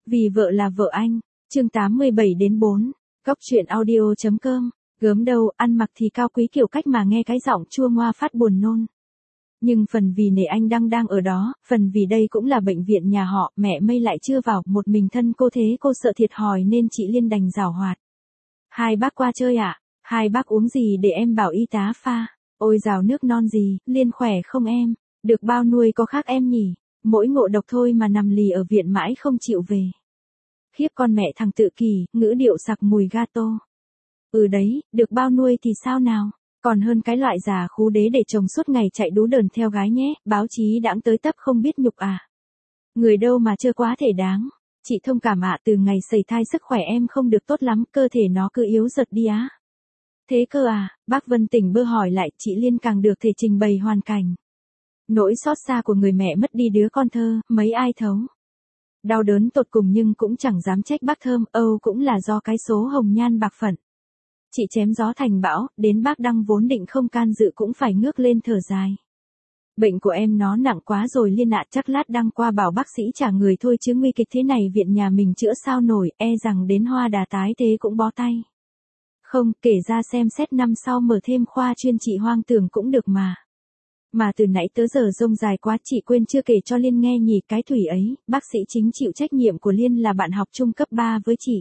Vì vợ là vợ anh. Chương 87-4. Góc truyện audio.com. Gớm đâu, ăn mặc thì cao quý kiểu cách mà nghe cái giọng chua ngoa phát buồn nôn. Nhưng phần vì nể anh đang ở đó, phần vì đây cũng là bệnh viện nhà họ, mẹ Mây lại chưa vào, một mình thân cô thế cô sợ thiệt thòi nên chị Liên đành giảo hoạt. Hai bác qua chơi ạ? Hai bác uống gì để em bảo y tá pha? Ôi rào nước non gì, Liên khỏe không em? Được bao nuôi có khác em nhỉ? Mỗi ngộ độc thôi mà nằm lì ở viện mãi không chịu về. Khiếp con mẹ thằng tự kỷ, ngữ điệu sặc mùi gato. Ừ đấy, được bao nuôi thì sao nào? Còn hơn cái loại già khú đế để chồng suốt ngày chạy đú đờn theo gái nhé, báo chí đãng tới tấp không biết nhục à. Người đâu mà chưa quá thể đáng. Chị thông cảm ạ, từ ngày sẩy thai sức khỏe em không được tốt lắm, cơ thể nó cứ yếu dật đi á. Thế cơ à, bác Vân tỉnh bơ hỏi lại, chị Liên càng được thể trình bày hoàn cảnh. Nỗi xót xa của người mẹ mất đi đứa con thơ, mấy ai thấu. Đau đớn tột cùng nhưng cũng chẳng dám trách bác Thơm, Âu cũng là do cái số hồng nhan bạc phận. Chị chém gió thành bão, đến bác Đăng vốn định không can dự cũng phải ngước lên thở dài. Bệnh của em nó nặng quá rồi Liên ạ, chắc lát Đăng qua bảo bác sĩ trả người thôi chứ nguy kịch thế này viện nhà mình chữa sao nổi, e rằng đến hoa đà tái thế cũng bó tay. Không, kể ra xem xét năm sau mở thêm khoa chuyên trị hoang tưởng cũng được mà. Mà từ nãy tới giờ rông dài quá chị quên chưa kể cho Liên nghe nhỉ, cái thủy ấy, bác sĩ chính chịu trách nhiệm của Liên là bạn học trung cấp 3 với chị.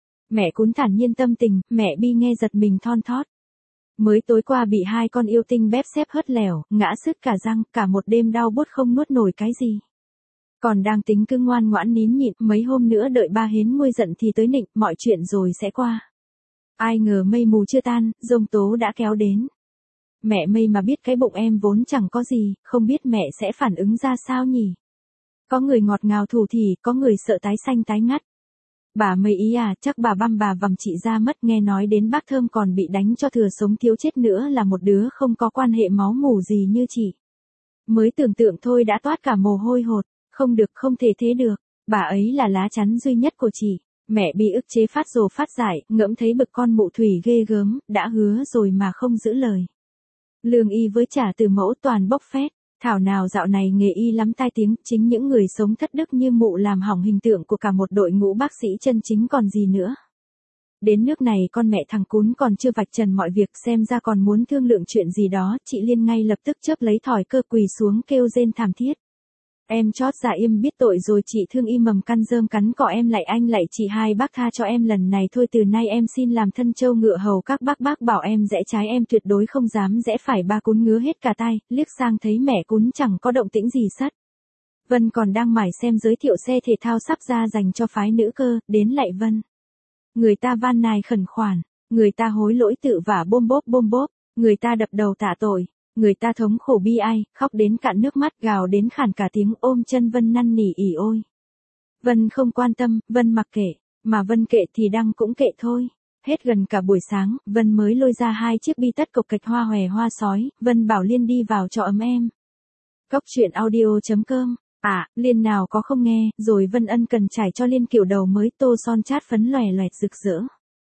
Mẹ Cún thản nhiên tâm tình, mẹ Bi nghe giật mình thon thót. Mới tối qua bị hai con yêu tinh bép xép hớt lẻo, ngã sứt cả răng, cả một đêm đau buốt không nuốt nổi cái gì. Còn đang tính cứ ngoan ngoãn nín nhịn, mấy hôm nữa đợi ba Hến nguôi giận thì tới nịnh, mọi chuyện rồi sẽ qua. Ai ngờ mây mù chưa tan, giông tố đã kéo đến. Mẹ Mây mà biết cái bụng em vốn chẳng có gì, không biết mẹ sẽ phản ứng ra sao nhỉ? Có người ngọt ngào thủ thỉ, có người sợ tái xanh tái ngắt. Bà Mây ý à, chắc bà băm bà vằm chị ra mất, nghe nói đến bác Thơm còn bị đánh cho thừa sống thiếu chết nữa là một đứa không có quan hệ máu mủ gì như chị. Mới tưởng tượng thôi đã toát cả mồ hôi hột, không được, không thể thế được, bà ấy là lá chắn duy nhất của chị. Mẹ bị ức chế phát rồ phát giải, ngẫm thấy bực con mụ thủy ghê gớm, đã hứa rồi mà không giữ lời. Lương y với trả từ mẫu toàn bốc phét, thảo nào dạo này nghề y lắm tai tiếng, chính những người sống thất đức như mụ làm hỏng hình tượng của cả một đội ngũ bác sĩ chân chính còn gì nữa. Đến nước này con mẹ thằng Cún còn chưa vạch trần mọi việc, xem ra còn muốn thương lượng chuyện gì đó, chị Liên ngay lập tức chớp lấy thỏi cơ quỳ xuống kêu rên thảm thiết. Em chót dạ im biết tội rồi chị thương y mầm căn rơm cắn cỏ em lại anh lại chị hai bác tha cho em lần này thôi từ nay em xin làm thân trâu ngựa hầu các bác bảo em rẽ trái em tuyệt đối không dám rẽ phải ba Cún ngứa hết cả tay, liếc sang thấy mẹ Cún chẳng có động tĩnh gì sắt. Vân còn đang mải xem giới thiệu xe thể thao sắp ra dành cho phái nữ cơ, đến lại Vân. Người ta van nài khẩn khoản, người ta hối lỗi tự vả bôm bốp, người ta đập đầu tạ tội. Người ta thống khổ bi ai, khóc đến cạn nước mắt gào đến khản cả tiếng ôm chân Vân năn nỉ ỉ ôi. Vân không quan tâm, Vân mặc kệ, mà Vân kệ thì Đăng cũng kệ thôi. Hết gần cả buổi sáng, Vân mới lôi ra hai chiếc bi tất cộc kịch hoa hòe hoa sói, Vân bảo Liên đi vào cho ấm em. Góc truyện audio.com. À, Liên nào có không nghe, rồi Vân ân cần trải cho Liên kiểu đầu mới tô son chát phấn lòe loẹt rực rỡ.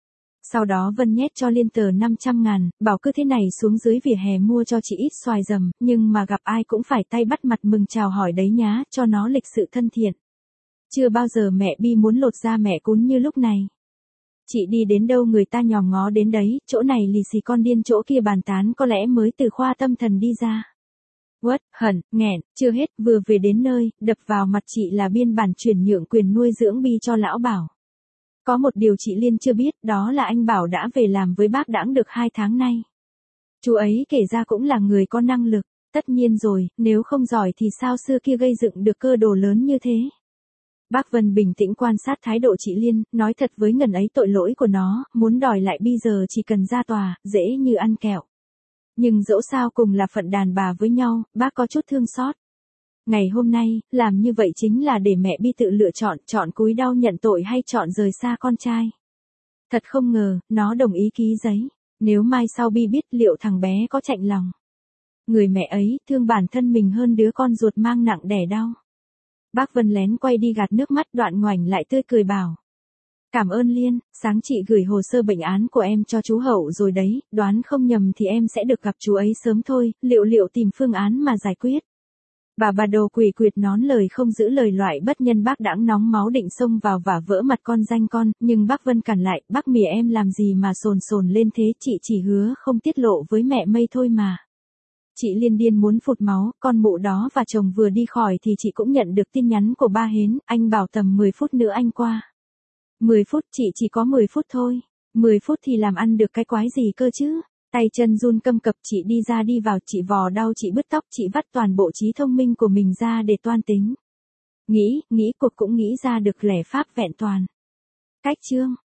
Sau đó Vân nhét cho Liên tờ 500.000, bảo cứ thế này xuống dưới vỉa hè mua cho chị ít xoài rầm, nhưng mà gặp ai cũng phải tay bắt mặt mừng chào hỏi đấy nhá, cho nó lịch sự thân thiện. Chưa bao giờ mẹ Bi muốn lột da mẹ Cún như lúc này. Chị đi đến đâu người ta nhòm ngó đến đấy, chỗ này lì xì con điên chỗ kia bàn tán có lẽ mới từ khoa tâm thần đi ra. Uất, hận, nghẹn, chưa hết, vừa về đến nơi, đập vào mặt chị là biên bản chuyển nhượng quyền nuôi dưỡng Bi cho lão Bảo. Có một điều chị Liên chưa biết, đó là anh Bảo đã về làm với bác Đãng được 2 tháng nay. Chú ấy kể ra cũng là người có năng lực, tất nhiên rồi, nếu không giỏi thì sao xưa kia gây dựng được cơ đồ lớn như thế. Bác Vân bình tĩnh quan sát thái độ chị Liên, nói thật với ngần ấy tội lỗi của nó, muốn đòi lại bây giờ chỉ cần ra tòa, dễ như ăn kẹo. Nhưng dẫu sao cùng là phận đàn bà với nhau, bác có chút thương xót. Ngày hôm nay, làm như vậy chính là để mẹ Bi tự lựa chọn cúi đau nhận tội hay chọn rời xa con trai. Thật không ngờ, nó đồng ý ký giấy. Nếu mai sau Bi biết liệu thằng bé có chạnh lòng. Người mẹ ấy, thương bản thân mình hơn đứa con ruột mang nặng đẻ đau. Bác Vân lén quay đi gạt nước mắt đoạn ngoảnh lại tươi cười bảo. Cảm ơn Liên, sáng chị gửi hồ sơ bệnh án của em cho chú Hậu rồi đấy, đoán không nhầm thì em sẽ được gặp chú ấy sớm thôi, liệu tìm phương án mà giải quyết. Bà đồ quỷ quyệt nón lời không giữ lời, loại bất nhân bác đãng nóng máu định xông vào và vỡ mặt con danh con, nhưng bác Vân cản lại, bác Mỉa em làm gì mà sồn sồn lên thế, chị chỉ hứa không tiết lộ với mẹ Mây thôi mà. Chị Liên điên muốn phụt máu, con mụ đó và chồng vừa đi khỏi thì chị cũng nhận được tin nhắn của ba Hến, anh bảo tầm 10 phút nữa anh qua. 10 phút, chị chỉ có 10 phút thôi. 10 phút thì làm ăn được cái quái gì cơ chứ? Tay chân run câm cập, chị đi ra đi vào, chị vò đau, chị bứt tóc, chị vắt toàn bộ trí thông minh của mình ra để toan tính. Nghĩ cuộc cũng nghĩ ra được lẻ pháp vẹn toàn. Cách chương